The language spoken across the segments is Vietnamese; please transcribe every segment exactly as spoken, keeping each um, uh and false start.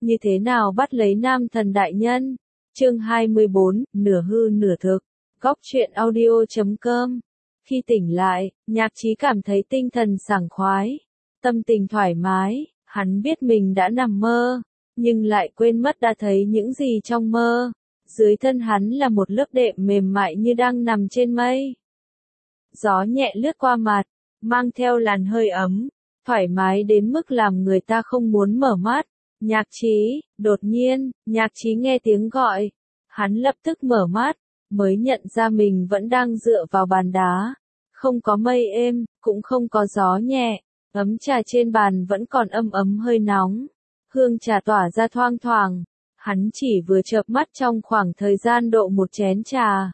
như thế nào bắt lấy nam thần đại nhân. Chương hai mươi bốn, nửa hư nửa thực. Góc truyện audio chấm com. Khi tỉnh lại, Nhạc Chí cảm thấy tinh thần sảng khoái, tâm tình thoải mái, hắn biết mình đã nằm mơ, nhưng lại quên mất đã thấy những gì trong mơ. Dưới thân hắn là một lớp đệm mềm mại như đang nằm trên mây. Gió nhẹ lướt qua mặt, mang theo làn hơi ấm, thoải mái đến mức làm người ta không muốn mở mắt. Nhạc Chí, đột nhiên, Nhạc Chí nghe tiếng gọi. Hắn lập tức mở mắt, mới nhận ra mình vẫn đang dựa vào bàn đá. Không có mây êm, cũng không có gió nhẹ, ấm trà trên bàn vẫn còn âm ấm hơi nóng. Hương trà tỏa ra thoang thoảng. Hắn chỉ vừa chợp mắt trong khoảng thời gian độ một chén trà.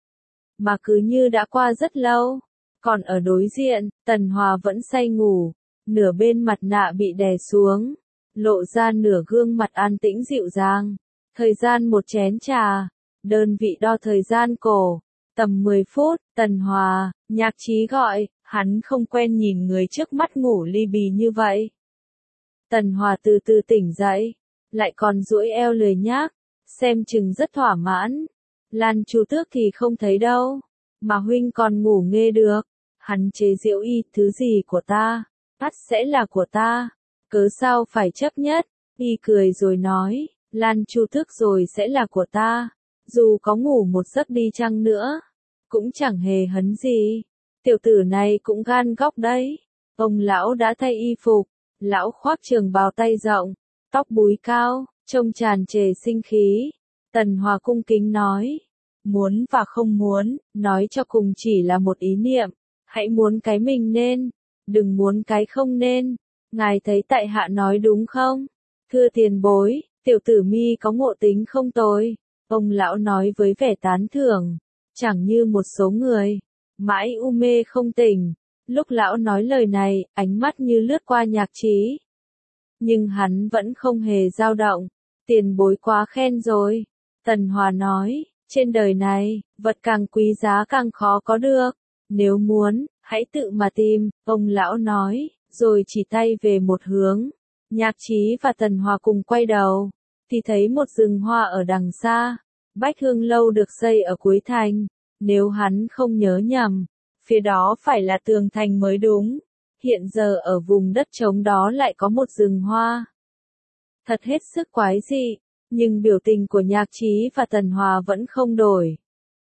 Mà cứ như đã qua rất lâu. Còn ở đối diện, Tần Hòa vẫn say ngủ, nửa bên mặt nạ bị đè xuống, lộ ra nửa gương mặt an tĩnh dịu dàng. Thời gian một chén trà, đơn vị đo thời gian cổ, tầm mười phút. Tần Hòa, Nhạc Chí gọi, hắn không quen nhìn người trước mắt ngủ li bì như vậy. Tần Hòa từ từ tỉnh dậy, lại còn duỗi eo lười nhác, xem chừng rất thỏa mãn. Lan Chu Tước thì không thấy đâu, mà huynh còn ngủ nghê được. Hắn chế giễu y, thứ gì của ta, ắt sẽ là của ta, cớ sao phải chấp nhất. Y cười rồi nói, Lan Chu Tước rồi sẽ là của ta, dù có ngủ một giấc đi chăng nữa, cũng chẳng hề hấn gì. Tiểu tử này cũng gan góc đấy. Ông lão đã thay y phục, lão khoác trường bào tay rộng, tóc búi cao, trông tràn trề sinh khí. Tần Hòa cung kính nói, muốn và không muốn, nói cho cùng chỉ là một ý niệm. Hãy muốn cái mình nên, đừng muốn cái không nên. Ngài thấy tại hạ nói đúng không? Thưa tiền bối, tiểu tử mi có ngộ tính không tồi. Ông lão nói với vẻ tán thưởng, chẳng như một số người, mãi u mê không tỉnh. Lúc lão nói lời này, ánh mắt như lướt qua Nhạc Chí. Nhưng hắn vẫn không hề dao động. Tiền bối quá khen rồi. Tần Hòa nói, trên đời này, vật càng quý giá càng khó có được. Nếu muốn, hãy tự mà tìm, ông lão nói, rồi chỉ tay về một hướng. Nhạc Chí và Tần Hòa cùng quay đầu, thì thấy một rừng hoa ở đằng xa. Bách Hương Lâu được xây ở cuối thành, nếu hắn không nhớ nhầm, phía đó phải là tường thành mới đúng. Hiện giờ ở vùng đất trống đó lại có một rừng hoa. Thật hết sức quái dị, nhưng biểu tình của Nhạc Chí và Tần Hòa vẫn không đổi.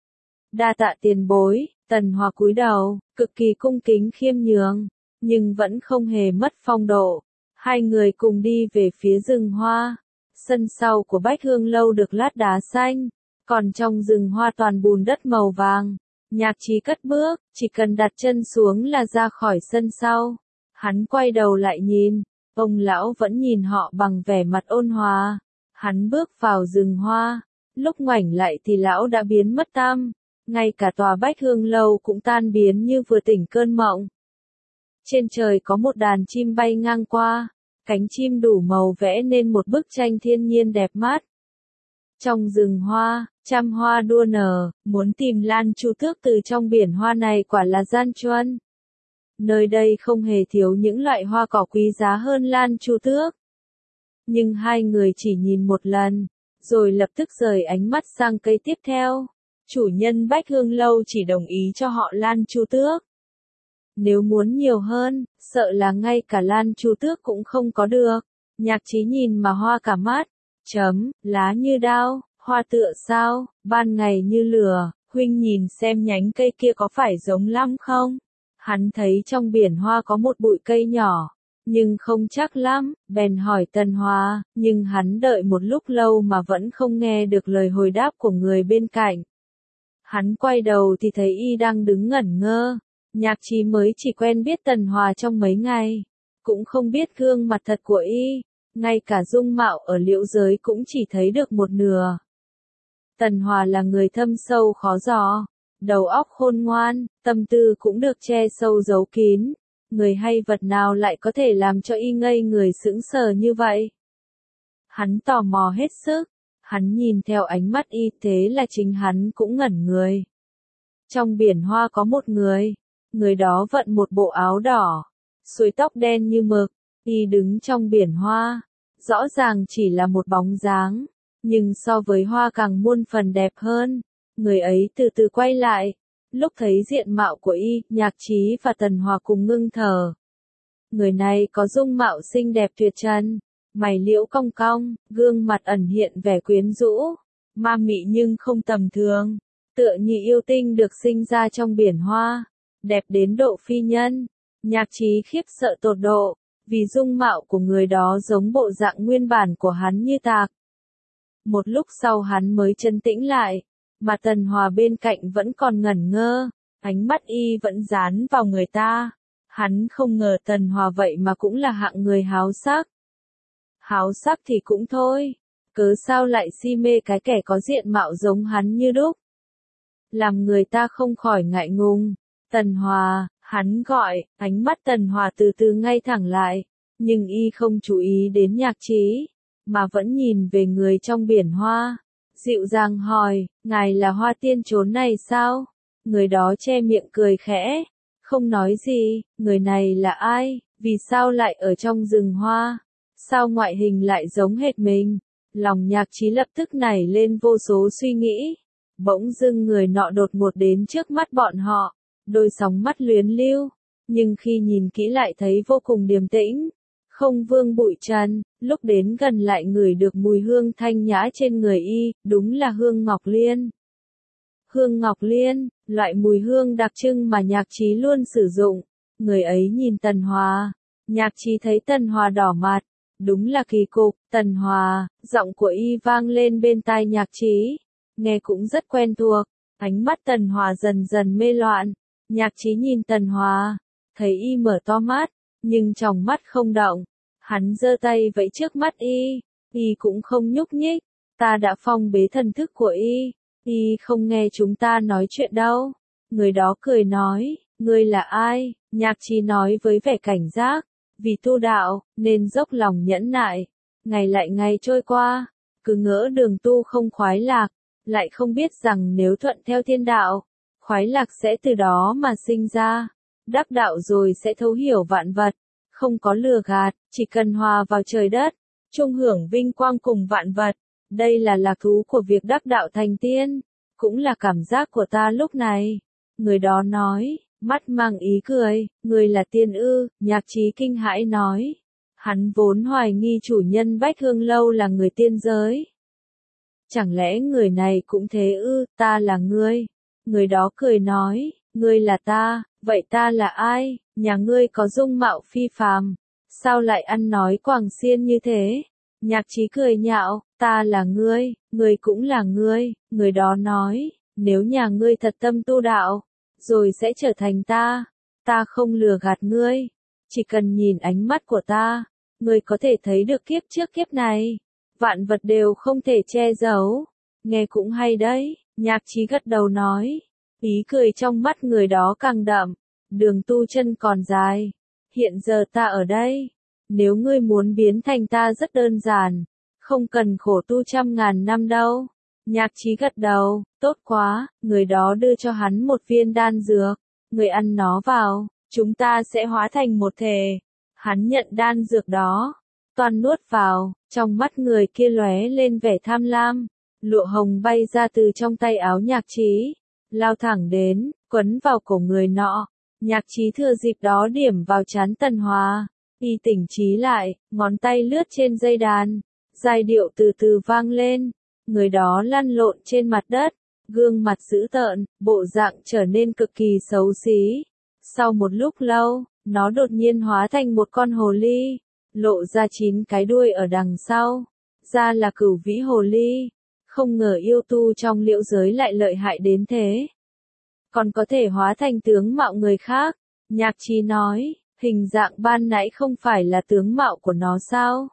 Đa tạ tiền bối. Tần Hòa cúi đầu, cực kỳ cung kính khiêm nhường, nhưng vẫn không hề mất phong độ. Hai người cùng đi về phía rừng hoa. Sân sau của Bách Hương Lâu được lát đá xanh, còn trong rừng hoa toàn bùn đất màu vàng. Nhạc Chí cất bước, chỉ cần đặt chân xuống là ra khỏi sân sau. Hắn quay đầu lại nhìn, ông lão vẫn nhìn họ bằng vẻ mặt ôn hòa. Hắn bước vào rừng hoa, lúc ngoảnh lại thì lão đã biến mất tăm. Ngay cả tòa Bách Hương Lâu cũng tan biến như vừa tỉnh cơn mộng. Trên trời có một đàn chim bay ngang qua, cánh chim đủ màu vẽ nên một bức tranh thiên nhiên đẹp mắt. Trong rừng hoa, trăm hoa đua nở, muốn tìm Lan Chu Tước từ trong biển hoa này quả là gian truân. Nơi đây không hề thiếu những loại hoa cỏ quý giá hơn Lan Chu Tước. Nhưng hai người chỉ nhìn một lần, rồi lập tức rời ánh mắt sang cây tiếp theo. Chủ nhân Bách Hương Lâu chỉ đồng ý cho họ Lan Chu Tước. Nếu muốn nhiều hơn, sợ là ngay cả Lan Chu Tước cũng không có được. Nhạc Chí nhìn mà hoa cả mắt. Chấm, lá như đao, hoa tựa sao, ban ngày như lửa, huynh nhìn xem nhánh cây kia có phải giống lắm không? Hắn thấy trong biển hoa có một bụi cây nhỏ, nhưng không chắc lắm, bèn hỏi Tần Hòa, nhưng hắn đợi một lúc lâu mà vẫn không nghe được lời hồi đáp của người bên cạnh. Hắn quay đầu thì thấy y đang đứng ngẩn ngơ. Nhạc Chí mới chỉ quen biết Tần Hòa trong mấy ngày, cũng không biết gương mặt thật của y, ngay cả dung mạo ở liễu giới cũng chỉ thấy được một nửa. Tần Hòa là người thâm sâu khó dò, đầu óc khôn ngoan, tâm tư cũng được che sâu giấu kín. Người hay vật nào lại có thể làm cho y ngây người sững sờ như vậy? Hắn tò mò hết sức. Hắn nhìn theo ánh mắt y, thế là chính hắn cũng ngẩn người. Trong biển hoa có một người, người đó vận một bộ áo đỏ, xuôi tóc đen như mực, y đứng trong biển hoa, rõ ràng chỉ là một bóng dáng, nhưng so với hoa càng muôn phần đẹp hơn. Người ấy từ từ quay lại, lúc thấy diện mạo của y, Nhạc Trí và Tần Hòa cùng ngưng thở. Người này có dung mạo xinh đẹp tuyệt trần, mày liễu cong cong, gương mặt ẩn hiện vẻ quyến rũ, ma mị nhưng không tầm thường, tựa như yêu tinh được sinh ra trong biển hoa, đẹp đến độ phi nhân. Nhạc Trí khiếp sợ tột độ, vì dung mạo của người đó giống bộ dạng nguyên bản của hắn như tạc. Một lúc sau hắn mới trấn tĩnh lại, mà Tần Hòa bên cạnh vẫn còn ngẩn ngơ, ánh mắt y vẫn dán vào người ta. Hắn không ngờ Tần Hòa vậy mà cũng là hạng người háo sắc. Háo sắc thì cũng thôi, cớ sao lại si mê cái kẻ có diện mạo giống hắn như đúc. Làm người ta không khỏi ngại ngùng. Tần Hòa, hắn gọi, ánh mắt Tần Hòa từ từ ngay thẳng lại, nhưng y không chú ý đến Nhạc Trí, mà vẫn nhìn về người trong biển hoa. Dịu dàng hỏi, ngài là Hoa Tiên chốn này sao? Người đó che miệng cười khẽ, không nói gì. Người này là ai? Vì sao lại ở trong rừng hoa? Sao ngoại hình lại giống hệt mình? Lòng Nhạc Trí lập tức nảy lên vô số suy nghĩ. Bỗng dưng người nọ đột ngột đến trước mắt bọn họ, đôi sóng mắt luyến lưu, nhưng khi nhìn kỹ lại thấy vô cùng điềm tĩnh, không vương bụi trần. Lúc đến gần lại ngửi được mùi hương thanh nhã trên người y, đúng là hương ngọc liên. Hương ngọc liên, loại mùi hương đặc trưng mà Nhạc Trí luôn sử dụng. Người ấy nhìn Tần Hòa, Nhạc Trí thấy Tần Hòa đỏ mặt, đúng là kỳ cục. Tần Hòa, giọng của y vang lên bên tai Nhạc Trí, nghe cũng rất quen thuộc. Ánh mắt Tần Hòa dần dần mê loạn, Nhạc Trí nhìn Tần Hòa, thấy y mở to mắt, nhưng tròng mắt không động. Hắn giơ tay vẫy trước mắt y, y cũng không nhúc nhích. Ta đã phong bế thần thức của y, y không nghe chúng ta nói chuyện đâu. Người đó cười nói, ngươi là ai? Nhạc Trí nói với vẻ cảnh giác, vì tu đạo, nên dốc lòng nhẫn nại. Ngày lại ngày trôi qua, cứ ngỡ đường tu không khoái lạc, lại không biết rằng nếu thuận theo thiên đạo, khoái lạc sẽ từ đó mà sinh ra. Đắc đạo rồi sẽ thấu hiểu vạn vật, không có lừa gạt, chỉ cần hòa vào trời đất, chung hưởng vinh quang cùng vạn vật. Đây là lạc thú của việc đắc đạo thành tiên, cũng là cảm giác của ta lúc này. Người đó nói, mắt mang ý cười, người là tiên ư? Nhạc Trí kinh hãi nói. Hắn vốn hoài nghi chủ nhân Bách Hương Lâu là người tiên giới. Chẳng lẽ người này cũng thế ư? Ta là ngươi. Người đó cười nói, ngươi là ta, vậy ta là ai? Nhà ngươi có dung mạo phi phàm, sao lại ăn nói quàng xiên như thế? Nhạc Trí cười nhạo, ta là ngươi, ngươi cũng là ngươi. Người đó nói, nếu nhà ngươi thật tâm tu đạo, rồi sẽ trở thành ta. Ta không lừa gạt ngươi, chỉ cần nhìn ánh mắt của ta, ngươi có thể thấy được kiếp trước kiếp này, vạn vật đều không thể che giấu. Nghe cũng hay đấy. Nhạc Trí gật đầu nói, ý cười trong mắt người đó càng đậm. Đường tu chân còn dài, hiện giờ ta ở đây, nếu ngươi muốn biến thành ta rất đơn giản, không cần khổ tu trăm ngàn năm đâu. Nhạc Trí gật đầu, tốt quá. Người đó đưa cho hắn một viên đan dược, người ăn nó vào, chúng ta sẽ hóa thành một thể. Hắn nhận đan dược đó, toàn nuốt vào, trong mắt người kia lóe lên vẻ tham lam. Lụa hồng bay ra từ trong tay áo Nhạc Trí, lao thẳng đến, quấn vào cổ người nọ. Nhạc Trí thừa dịp đó điểm vào trán Tần Hòa, y tỉnh trí lại, ngón tay lướt trên dây đàn, giai điệu từ từ vang lên. Người đó lăn lộn trên mặt đất, gương mặt dữ tợn, bộ dạng trở nên cực kỳ xấu xí. Sau một lúc lâu, nó đột nhiên hóa thành một con hồ ly, lộ ra chín cái đuôi ở đằng sau, ra là Cửu Vĩ Hồ Ly. Không ngờ yêu tu trong liễu giới lại lợi hại đến thế, còn có thể hóa thành tướng mạo người khác. Nhạc Trí nói, hình dạng ban nãy không phải là tướng mạo của nó sao?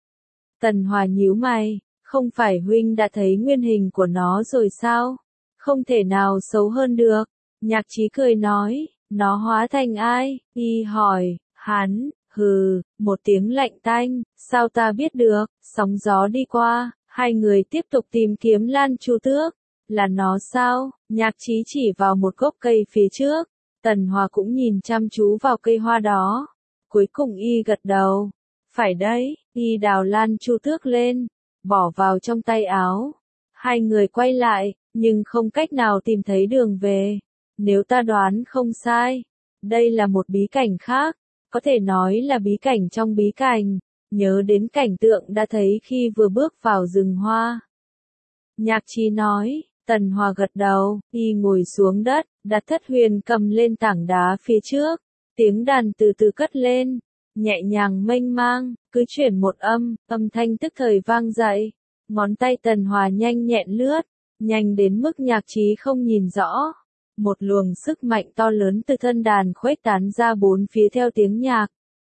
Tần Hòa nhíu mày, không phải huynh đã thấy nguyên hình của nó rồi sao? Không thể nào xấu hơn được. Nhạc Trí cười nói, nó hóa thành ai? Y hỏi, hắn, hừ, một tiếng lạnh tanh, sao ta biết được? Sóng gió đi qua, hai người tiếp tục tìm kiếm Lan Chu Tước. Là nó sao? Nhạc Trí chỉ vào một gốc cây phía trước. Tần Hòa cũng nhìn chăm chú vào cây hoa đó. Cuối cùng y gật đầu. Phải đấy, Y đào lan chu tước lên, bỏ vào trong tay áo. Hai người quay lại, nhưng không cách nào tìm thấy đường về. Nếu ta đoán không sai, đây là một bí cảnh khác, có thể nói là bí cảnh trong bí cảnh, nhớ đến cảnh tượng đã thấy khi vừa bước vào rừng hoa. Nhạc Trí nói, Tần Hòa gật đầu, y ngồi xuống đất, đặt thất huyền cầm lên tảng đá phía trước, tiếng đàn từ từ cất lên, nhẹ nhàng mênh mang, cứ chuyển một âm, âm thanh tức thời vang dậy, ngón tay Tần Hòa nhanh nhẹn lướt, nhanh đến mức Nhạc Trí không nhìn rõ. Một luồng sức mạnh to lớn từ thân đàn khuếch tán ra bốn phía theo tiếng nhạc.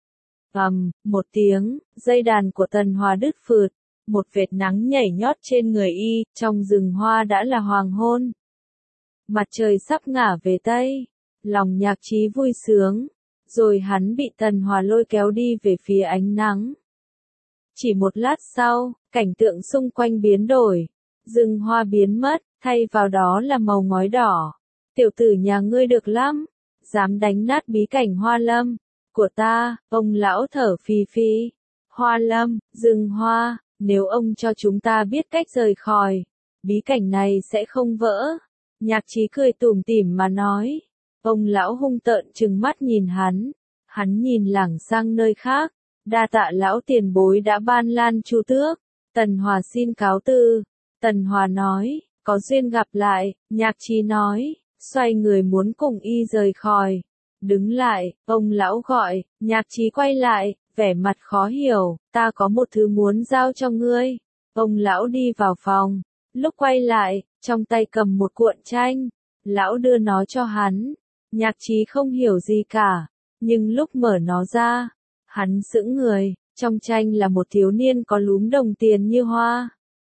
Ầm, một tiếng, dây đàn của Tần Hòa đứt phượt, một vệt nắng nhảy nhót trên người y, trong rừng hoa đã là hoàng hôn. Mặt trời sắp ngả về Tây, lòng Nhạc Trí vui sướng, rồi hắn bị Tần Hòa lôi kéo đi về phía ánh nắng. Chỉ một lát sau, cảnh tượng xung quanh biến đổi, rừng hoa biến mất, thay vào đó là màu ngói đỏ. Tiểu tử nhà ngươi được lắm, dám đánh nát bí cảnh Hoa Lâm của ta, ông lão thở phì phì. Hoa Lâm, rừng hoa, nếu ông cho chúng ta biết cách rời khỏi, bí cảnh này sẽ không vỡ. Nhạc Trí cười tủm tỉm mà nói. Ông lão hung tợn trừng mắt nhìn hắn, hắn nhìn lảng sang nơi khác, đa tạ lão tiền bối đã ban lan chu tước. Tần Hòa xin cáo từ. Tần Hòa nói, có duyên gặp lại. Nhạc Trí nói, xoay người muốn cùng y rời khỏi. Đứng lại, ông lão gọi. Nhạc Trí quay lại, vẻ mặt khó hiểu, ta có một thứ muốn giao cho ngươi. Ông lão đi vào phòng, lúc quay lại, trong tay cầm một cuộn tranh, lão đưa nó cho hắn. Nhạc Trí không hiểu gì cả, nhưng lúc mở nó ra, hắn sững người, trong tranh là một thiếu niên có lúm đồng tiền như hoa.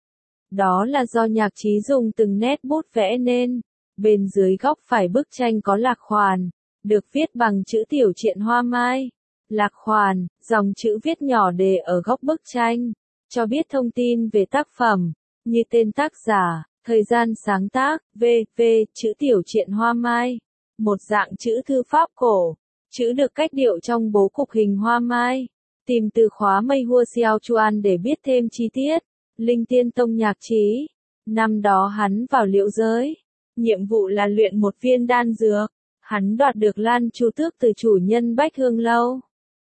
Đó là do Nhạc Trí dùng từng nét bút vẽ nên. Bên dưới góc phải bức tranh có lạc khoản, được viết bằng chữ tiểu triện hoa mai. Lạc khoản, dòng chữ viết nhỏ đề ở góc bức tranh, cho biết thông tin về tác phẩm, như tên tác giả, thời gian sáng tác, vân vân chữ tiểu triện hoa mai. Một dạng chữ thư pháp cổ, chữ được cách điệu trong bố cục hình hoa mai. Tìm từ khóa Mây Hua Xiao Chuan để biết thêm chi tiết. Linh Tiên Tông Nhạc Trí. Năm đó hắn vào Liễu giới. Nhiệm vụ là luyện một viên đan dược. Hắn đoạt được lan chu tước từ chủ nhân Bách Hương Lâu.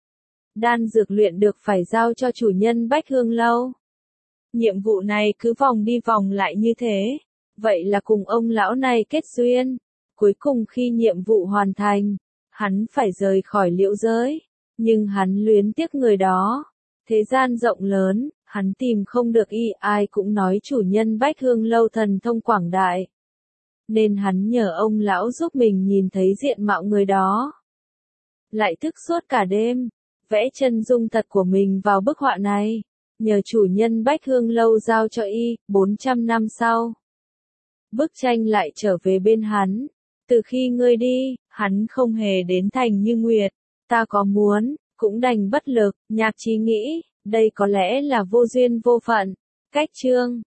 Đan dược luyện được phải giao cho chủ nhân Bách Hương Lâu. Nhiệm vụ này cứ vòng đi vòng lại như thế. Vậy là cùng ông lão này kết duyên. Cuối cùng khi nhiệm vụ hoàn thành, hắn phải rời khỏi Liễu giới. Nhưng hắn luyến tiếc người đó. Thế gian rộng lớn, hắn tìm không được y, ai cũng nói chủ nhân Bách Hương Lâu thần thông quảng đại. Nên hắn nhờ ông lão giúp mình nhìn thấy diện mạo người đó. Lại thức suốt cả đêm, vẽ chân dung thật của mình vào bức họa này. Nhờ chủ nhân Bách Hương Lâu giao cho y, bốn trăm năm sau. Bức tranh lại trở về bên hắn. Từ khi ngươi đi, hắn không hề đến thành Như Nguyệt. Ta có muốn, cũng đành bất lực. Nhạc Trí nghĩ, đây có lẽ là vô duyên vô phận. Cách chương